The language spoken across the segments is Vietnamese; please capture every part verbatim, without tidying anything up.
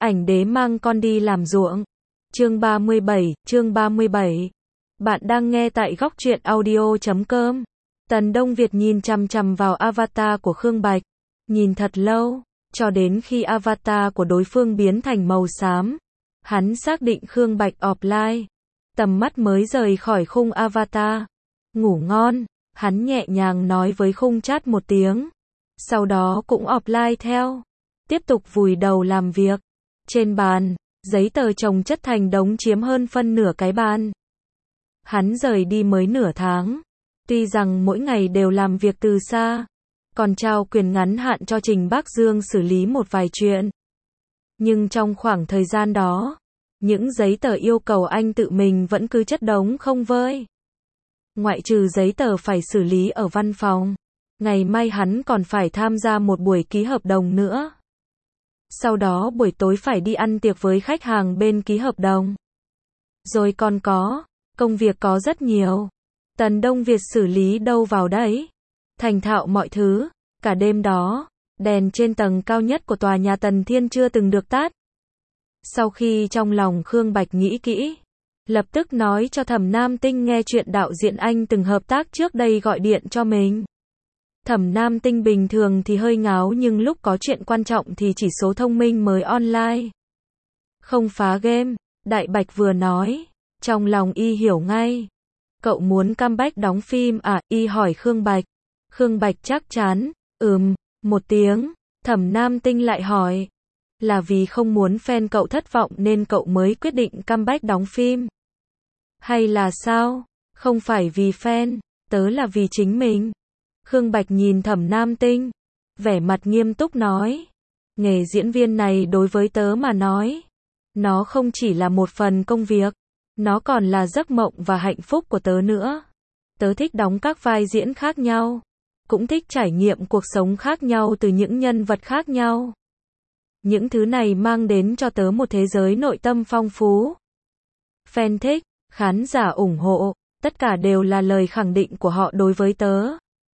Ảnh đế mang con đi làm ruộng. Chương ba mươi bảy, chương ba mươi bảy. Bạn đang nghe tại góc truyện audio chấm com. Tần Đông Việt nhìn chằm chằm vào avatar của Khương Bạch. Nhìn thật lâu, cho đến khi avatar của đối phương biến thành màu xám. Hắn xác định Khương Bạch offline. Tầm mắt mới rời khỏi khung avatar. Ngủ ngon, hắn nhẹ nhàng nói với khung chat một tiếng. Sau đó cũng offline theo. Tiếp tục vùi đầu làm việc. Trên bàn, giấy tờ chồng chất thành đống chiếm hơn phân nửa cái bàn. Hắn rời đi mới nửa tháng. Tuy rằng mỗi ngày đều làm việc từ xa, còn trao quyền ngắn hạn cho Trình Bác Dương xử lý một vài chuyện. Nhưng trong khoảng thời gian đó, những giấy tờ yêu cầu anh tự mình vẫn cứ chất đống không vơi. Ngoại trừ giấy tờ phải xử lý ở văn phòng, ngày mai hắn còn phải tham gia một buổi ký hợp đồng nữa. Sau đó buổi tối phải đi ăn tiệc với khách hàng bên ký hợp đồng. Rồi còn có, công việc có rất nhiều. Tần Đông Việt xử lý đâu vào đấy. Thành thạo mọi thứ, cả đêm đó, đèn trên tầng cao nhất của tòa nhà Tần Thiên chưa từng được tắt. Sau khi trong lòng Khương Bạch nghĩ kỹ, lập tức nói cho Thẩm Nam Tinh nghe chuyện đạo diễn anh từng hợp tác trước đây gọi điện cho mình. Thẩm Nam Tinh bình thường thì hơi ngáo nhưng lúc có chuyện quan trọng thì chỉ số thông minh mới online. Không phá game, Đại Bạch vừa nói, trong lòng y hiểu ngay. Cậu muốn comeback đóng phim à, y hỏi Khương Bạch. Khương Bạch chắc chắn, ừm, một tiếng. Thẩm Nam Tinh lại hỏi, là vì không muốn fan cậu thất vọng nên cậu mới quyết định comeback đóng phim? Hay là sao? Không phải vì fan, tớ là vì chính mình. Khương Bạch nhìn Thẩm Nam Tinh, vẻ mặt nghiêm túc nói, nghề diễn viên này đối với tớ mà nói, nó không chỉ là một phần công việc, nó còn là giấc mộng và hạnh phúc của tớ nữa. Tớ thích đóng các vai diễn khác nhau, cũng thích trải nghiệm cuộc sống khác nhau từ những nhân vật khác nhau. Những thứ này mang đến cho tớ một thế giới nội tâm phong phú. Fan thích, khán giả ủng hộ, tất cả đều là lời khẳng định của họ đối với tớ.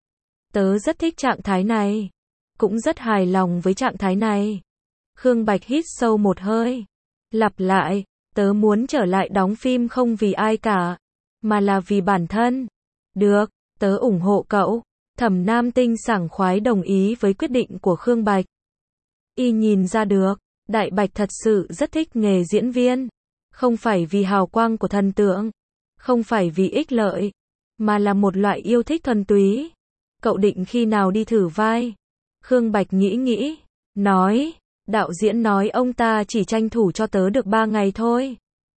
Tớ rất thích trạng thái này, cũng rất hài lòng với trạng thái này. Khương Bạch hít sâu một hơi, lặp lại, tớ muốn trở lại đóng phim không vì ai cả, mà là vì bản thân. Được, tớ ủng hộ cậu. Thẩm Nam Tinh sảng khoái đồng ý với quyết định của Khương Bạch. Y nhìn ra được, Đại Bạch thật sự rất thích nghề diễn viên. Không phải vì hào quang của thần tượng, không phải vì ích lợi, mà là một loại yêu thích thuần túy. Cậu định khi nào đi thử vai? Khương Bạch nghĩ nghĩ, nói, đạo diễn nói ông ta chỉ tranh thủ cho tớ được ba ngày thôi.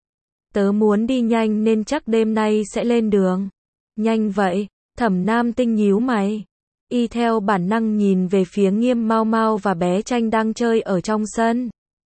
Tớ muốn đi nhanh nên chắc đêm nay sẽ lên đường. Nhanh vậy? Thẩm Nam Tinh nhíu mày. Y theo bản năng nhìn về phía Nghiêm Mau Mau và bé Tranh đang chơi ở trong sân.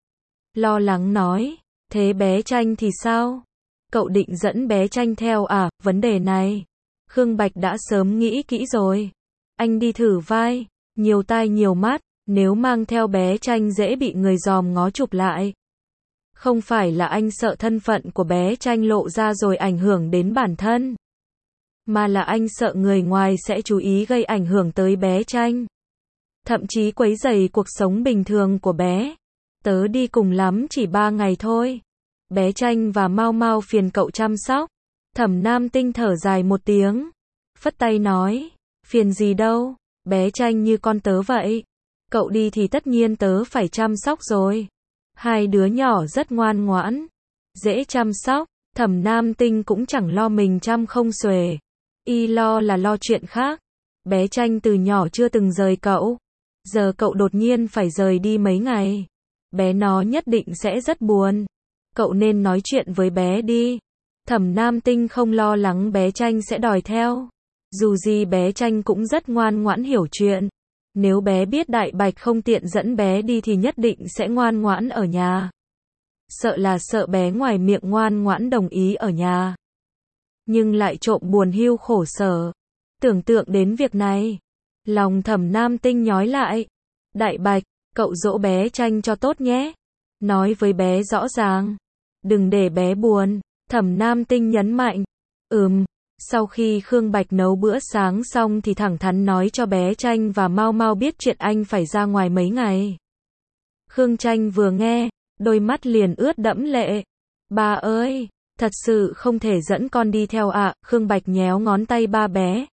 Lo lắng nói, thế bé Tranh thì sao? Cậu định dẫn bé Tranh theo à? Vấn đề này, Khương Bạch đã sớm nghĩ kỹ rồi. Anh đi thử vai, nhiều tai nhiều mắt, nếu mang theo bé Tranh dễ bị người dòm ngó chụp lại. Không phải là anh sợ thân phận của bé Tranh lộ ra rồi ảnh hưởng đến bản thân, mà là anh sợ người ngoài sẽ chú ý gây ảnh hưởng tới bé Tranh, thậm chí quấy rầy cuộc sống bình thường của bé. Tớ đi cùng lắm chỉ ba ngày thôi. Bé Tranh và Mau Mau phiền cậu chăm sóc. Thẩm Nam Tinh thở dài một tiếng, phất tay nói, phiền gì đâu, bé Tranh như con tớ vậy. Cậu đi thì tất nhiên tớ phải chăm sóc rồi. Hai đứa nhỏ rất ngoan ngoãn, dễ chăm sóc. Thẩm Nam Tinh cũng chẳng lo mình chăm không xuể. Y lo là lo chuyện khác. Bé Tranh từ nhỏ chưa từng rời cậu. Giờ cậu đột nhiên phải rời đi mấy ngày. Bé nó nhất định sẽ rất buồn. Cậu nên nói chuyện với bé đi. Thẩm Nam Tinh không lo lắng bé Tranh sẽ đòi theo. Dù gì bé Tranh cũng rất ngoan ngoãn hiểu chuyện. Nếu bé biết Đại Bạch không tiện dẫn bé đi thì nhất định sẽ ngoan ngoãn ở nhà. Sợ là sợ bé ngoài miệng ngoan ngoãn đồng ý ở nhà, nhưng lại trộm buồn hiu khổ sở. Tưởng tượng đến việc này, lòng Thẩm Nam Tinh nhói lại. Đại Bạch, cậu dỗ bé Tranh cho tốt nhé. Nói với bé rõ ràng, đừng để bé buồn. Thẩm Nam Tinh nhấn mạnh. Ừm. Sau khi Khương Bạch nấu bữa sáng xong thì thẳng thắn nói cho bé Tranh và Mau Mau biết chuyện anh phải ra ngoài mấy ngày. Khương Tranh vừa nghe, đôi mắt liền ướt đẫm lệ. Ba ơi, thật sự không thể dẫn con đi theo ạ, à? Khương Bạch nhéo ngón tay ba bé.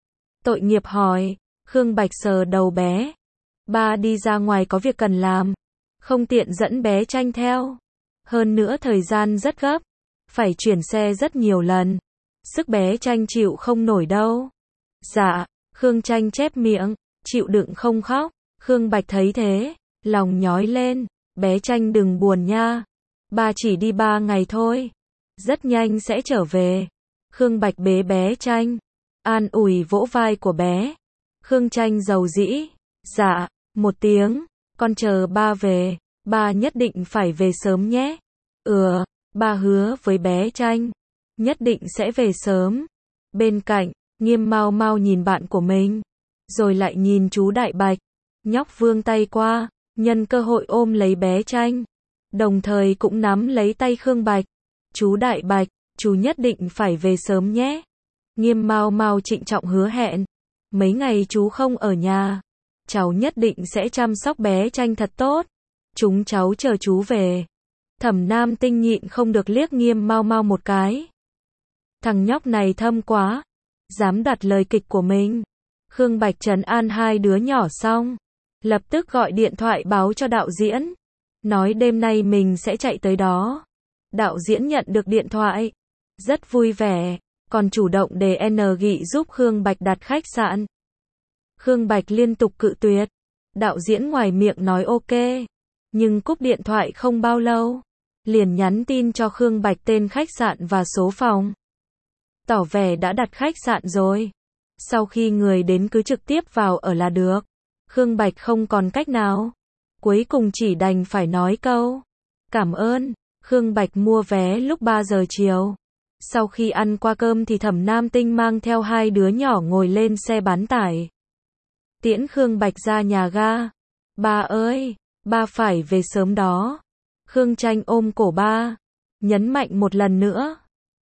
Tội nghiệp hỏi, Khương Bạch sờ đầu bé. Ba đi ra ngoài có việc cần làm, không tiện dẫn bé Tranh theo. Hơn nữa thời gian rất gấp, phải chuyển xe rất nhiều lần. Sức bé Tranh chịu không nổi đâu. Dạ, Khương Tranh chép miệng, chịu đựng không khóc. Khương Bạch thấy thế, lòng nhói lên, bé Tranh đừng buồn nha. Ba chỉ đi ba ngày thôi, rất nhanh sẽ trở về. Khương Bạch bế bé Tranh, an ủi vỗ vai của bé. Khương Tranh dầu dĩ, dạ, một tiếng, con chờ ba về, ba nhất định phải về sớm nhé. Ừ, ba hứa với bé Tranh, nhất định sẽ về sớm. Bên cạnh, Nghiêm Mau Mau nhìn bạn của mình, rồi lại nhìn chú Đại Bạch. Nhóc vươn tay qua, nhân cơ hội ôm lấy bé Tranh, đồng thời cũng nắm lấy tay Khương Bạch. Chú Đại Bạch, chú nhất định phải về sớm nhé. Nghiêm Mau Mau trịnh trọng hứa hẹn, mấy ngày chú không ở nhà, cháu nhất định sẽ chăm sóc bé Tranh thật tốt. Chúng cháu chờ chú về. Thẩm Nam Tinh nhịn không được liếc Nghiêm Mau Mau một cái. Thằng nhóc này thâm quá, dám đặt lời kịch của mình. Khương Bạch trấn an hai đứa nhỏ xong, lập tức gọi điện thoại báo cho đạo diễn, nói đêm nay mình sẽ chạy tới đó. Đạo diễn nhận được điện thoại, rất vui vẻ, còn chủ động đề N Nghị giúp Khương Bạch đặt khách sạn. Khương Bạch liên tục cự tuyệt. Đạo diễn ngoài miệng nói ok, nhưng cúp điện thoại không bao lâu, liền nhắn tin cho Khương Bạch tên khách sạn và số phòng, tỏ vẻ đã đặt khách sạn rồi. Sau khi người đến cứ trực tiếp vào ở là được. Khương Bạch không còn cách nào, cuối cùng chỉ đành phải nói câu cảm ơn. Khương Bạch mua vé lúc ba giờ chiều. Sau khi ăn qua cơm thì Thẩm Nam Tinh mang theo hai đứa nhỏ ngồi lên xe bán tải, tiễn Khương Bạch ra nhà ga. Ba ơi, ba phải về sớm đó. Khương Tranh ôm cổ ba, nhấn mạnh một lần nữa.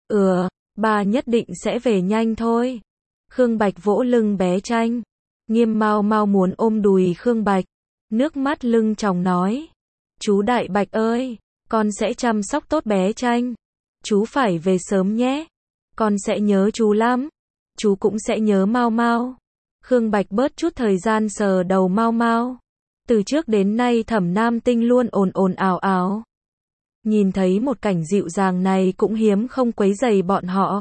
Ừ, ba nhất định sẽ về nhanh thôi. Khương Bạch vỗ lưng bé Tranh. Nghiêm Mau Mau muốn ôm đùi Khương Bạch, nước mắt lưng tròng nói. Chú Đại Bạch ơi, con sẽ chăm sóc tốt bé Tranh. Chú phải về sớm nhé. Con sẽ nhớ chú lắm. Chú cũng sẽ nhớ Mau Mau. Khương Bạch bớt chút thời gian sờ đầu Mau Mau. Từ trước đến nay Thẩm Nam Tinh luôn ồn ồn ào ào. Nhìn thấy một cảnh dịu dàng này cũng hiếm không quấy rầy bọn họ.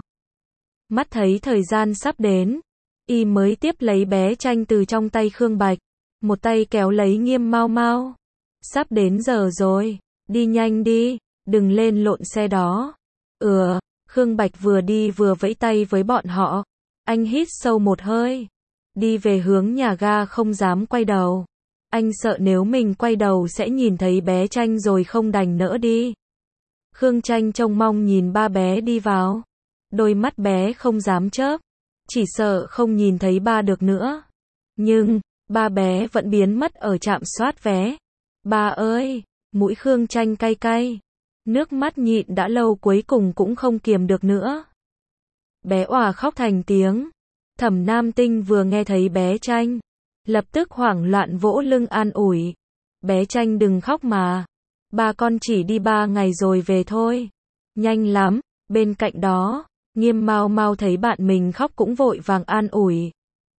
Mắt thấy thời gian sắp đến, y mới tiếp lấy bé Tranh từ trong tay Khương Bạch, một tay kéo lấy Nghiêm Mau Mau. Sắp đến giờ rồi, đi nhanh đi, đừng lên lộn xe đó. Ừ, Khương Bạch vừa đi vừa vẫy tay với bọn họ. Anh hít sâu một hơi, đi về hướng nhà ga không dám quay đầu. Anh sợ nếu mình quay đầu sẽ nhìn thấy bé Tranh rồi không đành nỡ đi. Khương Tranh trông mong nhìn ba bé đi vào. Đôi mắt bé không dám chớp, chỉ sợ không nhìn thấy ba được nữa. Nhưng, ba bé vẫn biến mất ở trạm soát vé. Ba ơi, mũi Khương Tranh cay cay. Nước mắt nhịn đã lâu cuối cùng cũng không kiềm được nữa. Bé òa khóc thành tiếng. Thẩm Nam Tinh vừa nghe thấy bé Tranh, lập tức hoảng loạn vỗ lưng an ủi. Bé Tranh đừng khóc mà. Ba con chỉ đi ba ngày rồi về thôi. Nhanh lắm. Bên cạnh đó, Nghiêm Mau Mau thấy bạn mình khóc cũng vội vàng an ủi.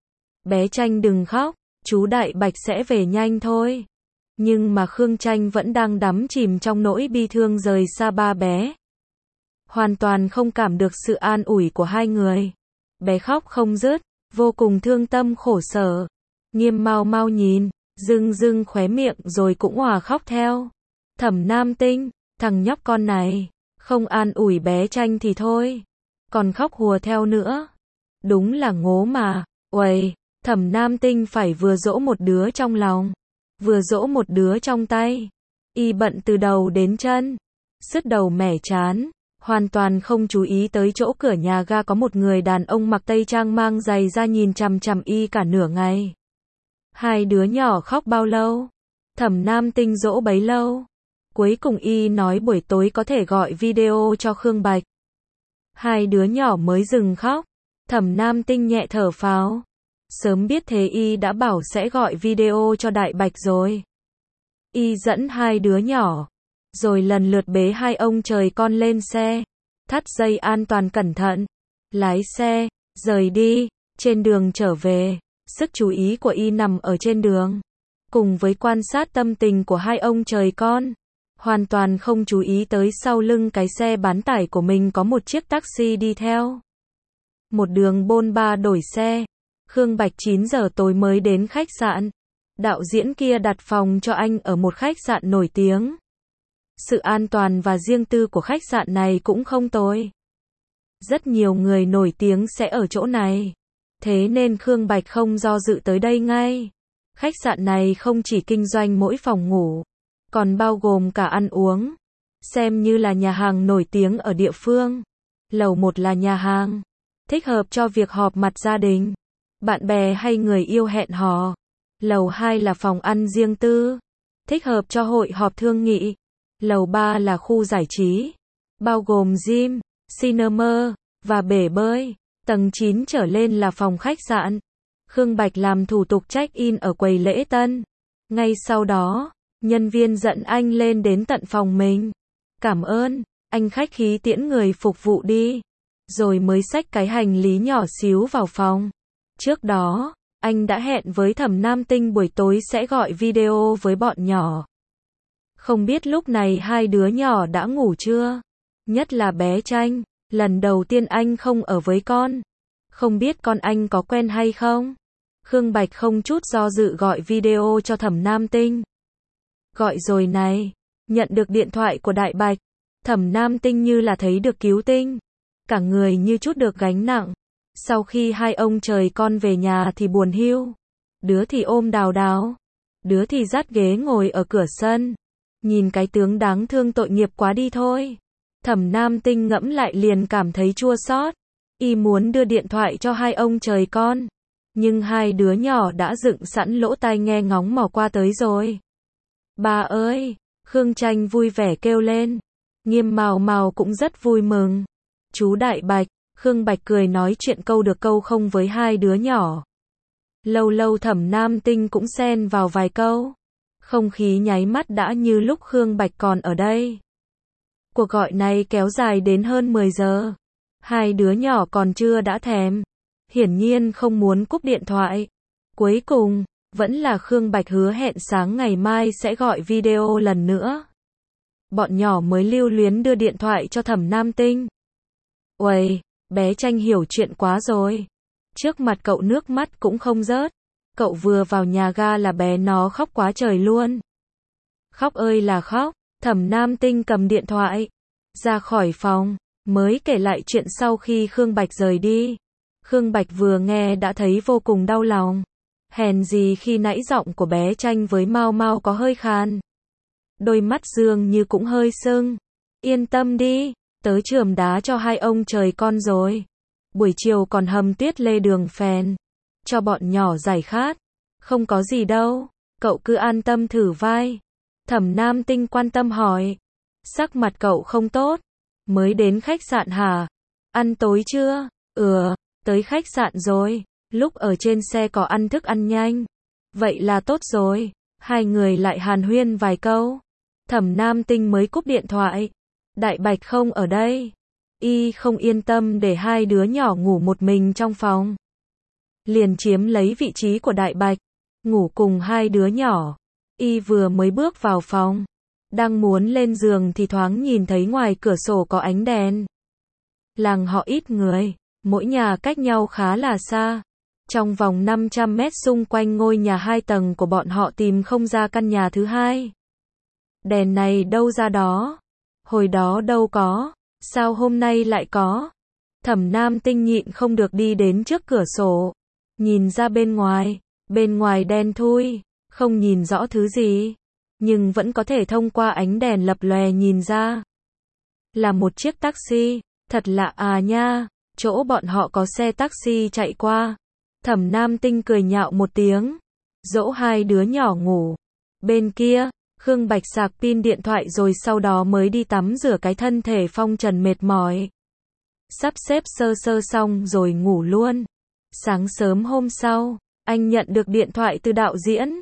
Bé Tranh đừng khóc, chú Đại Bạch sẽ về nhanh thôi. Nhưng mà Khương Tranh vẫn đang đắm chìm trong nỗi bi thương rời xa ba bé. Hoàn toàn không cảm được sự an ủi của hai người. Bé khóc không dứt, vô cùng thương tâm khổ sở. Nghiêm Mau Mau nhìn, rưng rưng khóe miệng rồi cũng òa khóc theo. Thẩm Nam Tinh, thằng nhóc con này, không an ủi bé Tranh thì thôi, còn khóc hùa theo nữa. Đúng là ngố mà. Uầy, Thẩm Nam Tinh phải vừa dỗ một đứa trong lòng, vừa dỗ một đứa trong tay. Y bận từ đầu đến chân, sứt đầu mẻ chán, hoàn toàn không chú ý tới chỗ cửa nhà ga có một người đàn ông mặc tây trang mang giày ra nhìn chằm chằm y cả nửa ngày. Hai đứa nhỏ khóc bao lâu, Thẩm Nam Tinh dỗ bấy lâu. Cuối cùng y nói buổi tối có thể gọi video cho Khương Bạch. Hai đứa nhỏ mới dừng khóc. Thẩm Nam Tinh nhẹ thở phào. Sớm biết thế y đã bảo sẽ gọi video cho Đại Bạch rồi. Y dẫn hai đứa nhỏ rồi lần lượt bế hai ông trời con lên xe, thắt dây an toàn cẩn thận, lái xe, rời đi. Trên đường trở về, sức chú ý của y nằm ở trên đường, cùng với quan sát tâm tình của hai ông trời con, hoàn toàn không chú ý tới sau lưng cái xe bán tải của mình có một chiếc taxi đi theo. Một đường bôn ba đổi xe, Khương Bạch chín giờ tối mới đến khách sạn. Đạo diễn kia đặt phòng cho anh ở một khách sạn nổi tiếng. Sự an toàn và riêng tư của khách sạn này cũng không tồi. Rất nhiều người nổi tiếng sẽ ở chỗ này. Thế nên Khương Bạch không do dự tới đây ngay. Khách sạn này không chỉ kinh doanh mỗi phòng ngủ, còn bao gồm cả ăn uống. Xem như là nhà hàng nổi tiếng ở địa phương. Lầu một là nhà hàng, thích hợp cho việc họp mặt gia đình, bạn bè hay người yêu hẹn hò. Lầu hai là phòng ăn riêng tư, thích hợp cho hội họp thương nghị. Lầu ba là khu giải trí, bao gồm gym, cinema, và bể bơi. Tầng chín trở lên là phòng khách sạn. Khương Bạch làm thủ tục check-in ở quầy lễ tân. Ngay sau đó, nhân viên dẫn anh lên đến tận phòng mình. Cảm ơn, anh khách khí tiễn người phục vụ đi. Rồi mới xách cái hành lý nhỏ xíu vào phòng. Trước đó, anh đã hẹn với Thẩm Nam Tinh buổi tối sẽ gọi video với bọn nhỏ. Không biết lúc này hai đứa nhỏ đã ngủ chưa? Nhất là bé Tranh, lần đầu tiên anh không ở với con. Không biết con anh có quen hay không? Khương Bạch không chút do dự gọi video cho Thẩm Nam Tinh. Gọi rồi này, nhận được điện thoại của Đại Bạch. Thẩm Nam Tinh như là thấy được cứu tinh. Cả người như chút được gánh nặng. Sau khi hai ông trời con về nhà thì buồn hiu. Đứa thì ôm Đào Đào, đứa thì dắt ghế ngồi ở cửa sân. Nhìn cái tướng đáng thương tội nghiệp quá đi thôi. Thẩm Nam Tinh ngẫm lại liền cảm thấy chua xót. Y muốn đưa điện thoại cho hai ông trời con, nhưng hai đứa nhỏ đã dựng sẵn lỗ tai nghe ngóng mò qua tới rồi. Ba ơi! Khương Tranh vui vẻ kêu lên. Nghiêm Mào Mào cũng rất vui mừng. Chú Đại Bạch, Khương Bạch cười nói chuyện câu được câu không với hai đứa nhỏ. Lâu lâu Thẩm Nam Tinh cũng xen vào vài câu. Không khí nháy mắt đã như lúc Khương Bạch còn ở đây. Cuộc gọi này kéo dài đến hơn mười giờ. Hai đứa nhỏ còn chưa đã thèm. Hiển nhiên không muốn cúp điện thoại. Cuối cùng, vẫn là Khương Bạch hứa hẹn sáng ngày mai sẽ gọi video lần nữa. Bọn nhỏ mới lưu luyến đưa điện thoại cho Thẩm Nam Tinh. Uầy, bé Tranh hiểu chuyện quá rồi. Trước mặt cậu nước mắt cũng không rớt. Cậu vừa vào nhà ga là bé nó khóc quá trời luôn. Khóc ơi là khóc. Thẩm Nam Tinh cầm điện thoại ra khỏi phòng, mới kể lại chuyện sau khi Khương Bạch rời đi. Khương Bạch vừa nghe đã thấy vô cùng đau lòng. Hèn gì khi nãy giọng của bé Tranh với Mao Mao có hơi khàn. Đôi mắt dường như cũng hơi sưng. Yên tâm đi, tớ chườm đá cho hai ông trời con rồi. Buổi chiều còn hầm tuyết lê đường phèn, cho bọn nhỏ giải khát. Không có gì đâu, cậu cứ an tâm thử vai. Thẩm Nam Tinh quan tâm hỏi. Sắc mặt cậu không tốt. Mới đến khách sạn hả? Ăn tối chưa? Ừ, tới khách sạn rồi. Lúc ở trên xe có ăn thức ăn nhanh. Vậy là tốt rồi. Hai người lại hàn huyên vài câu. Thẩm Nam Tinh mới cúp điện thoại. Đại Bạch không ở đây. Y không yên tâm để hai đứa nhỏ ngủ một mình trong phòng. Liền chiếm lấy vị trí của Đại Bạch, ngủ cùng hai đứa nhỏ. Y vừa mới bước vào phòng, đang muốn lên giường thì thoáng nhìn thấy ngoài cửa sổ có ánh đèn. Làng họ ít người, mỗi nhà cách nhau khá là xa. Trong vòng năm trăm mét xung quanh ngôi nhà hai tầng của bọn họ tìm không ra căn nhà thứ hai. Đèn này đâu ra đó? Hồi đó đâu có, sao hôm nay lại có? Thẩm Nam Tinh nhịn không được đi đến trước cửa sổ, nhìn ra bên ngoài, bên ngoài đen thui, không nhìn rõ thứ gì, nhưng vẫn có thể thông qua ánh đèn lập lòe nhìn ra. Là một chiếc taxi, thật lạ à nha, chỗ bọn họ có xe taxi chạy qua. Thẩm Nam Tinh cười nhạo một tiếng, dỗ hai đứa nhỏ ngủ. Bên kia, Khương Bạch sạc pin điện thoại rồi sau đó mới đi tắm rửa cái thân thể phong trần mệt mỏi. Sắp xếp sơ sơ xong rồi ngủ luôn. Sáng sớm hôm sau, anh nhận được điện thoại từ đạo diễn.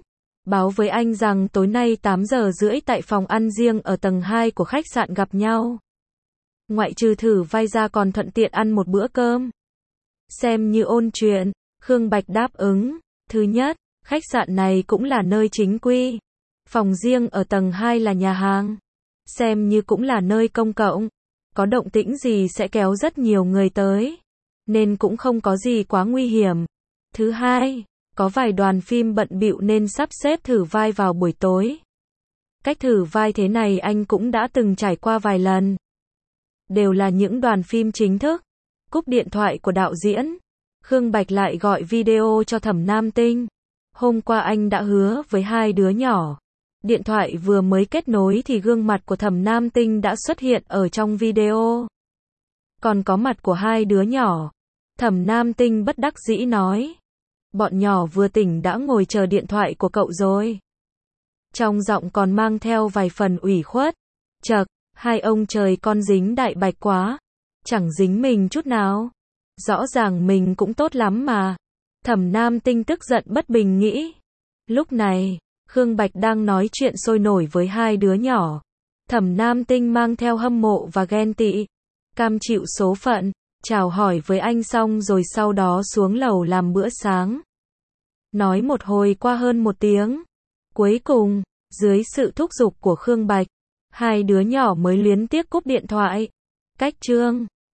báo với anh rằng tối nay tám giờ rưỡi tại phòng ăn riêng ở tầng hai của khách sạn gặp nhau. Ngoại trừ thử vai ra còn thuận tiện ăn một bữa cơm. Xem như ôn chuyện, Khương Bạch đáp ứng. Thứ nhất, khách sạn này cũng là nơi chính quy. Phòng riêng ở tầng hai là nhà hàng. Xem như cũng là nơi công cộng. Có động tĩnh gì sẽ kéo rất nhiều người tới. Nên cũng không có gì quá nguy hiểm. Thứ hai, có vài đoàn phim bận bịu nên sắp xếp thử vai vào buổi tối. Cách thử vai thế này anh cũng đã từng trải qua vài lần. Đều là những đoàn phim chính thức. Cúp điện thoại của đạo diễn. Khương Bạch lại gọi video cho Thẩm Nam Tinh. Hôm qua anh đã hứa với hai đứa nhỏ. Điện thoại vừa mới kết nối thì gương mặt của Thẩm Nam Tinh đã xuất hiện ở trong video. Còn có mặt của hai đứa nhỏ. Thẩm Nam Tinh bất đắc dĩ nói. Bọn nhỏ vừa tỉnh đã ngồi chờ điện thoại của cậu rồi. Trong giọng còn mang theo vài phần ủy khuất. Chậc, hai ông trời con dính đại bạch quá. Chẳng dính mình chút nào. Rõ ràng mình cũng tốt lắm mà. Thẩm Nam Tinh tức giận bất bình nghĩ. Lúc này, Khương Bạch đang nói chuyện sôi nổi với hai đứa nhỏ. Thẩm Nam Tinh mang theo hâm mộ và ghen tị. Cam chịu số phận, chào hỏi với anh xong rồi sau đó xuống lầu làm bữa sáng. Nói một hồi qua hơn một tiếng. Cuối cùng, dưới sự thúc giục của Khương Bạch, hai đứa nhỏ mới luyến tiếc cúp điện thoại. Cách chương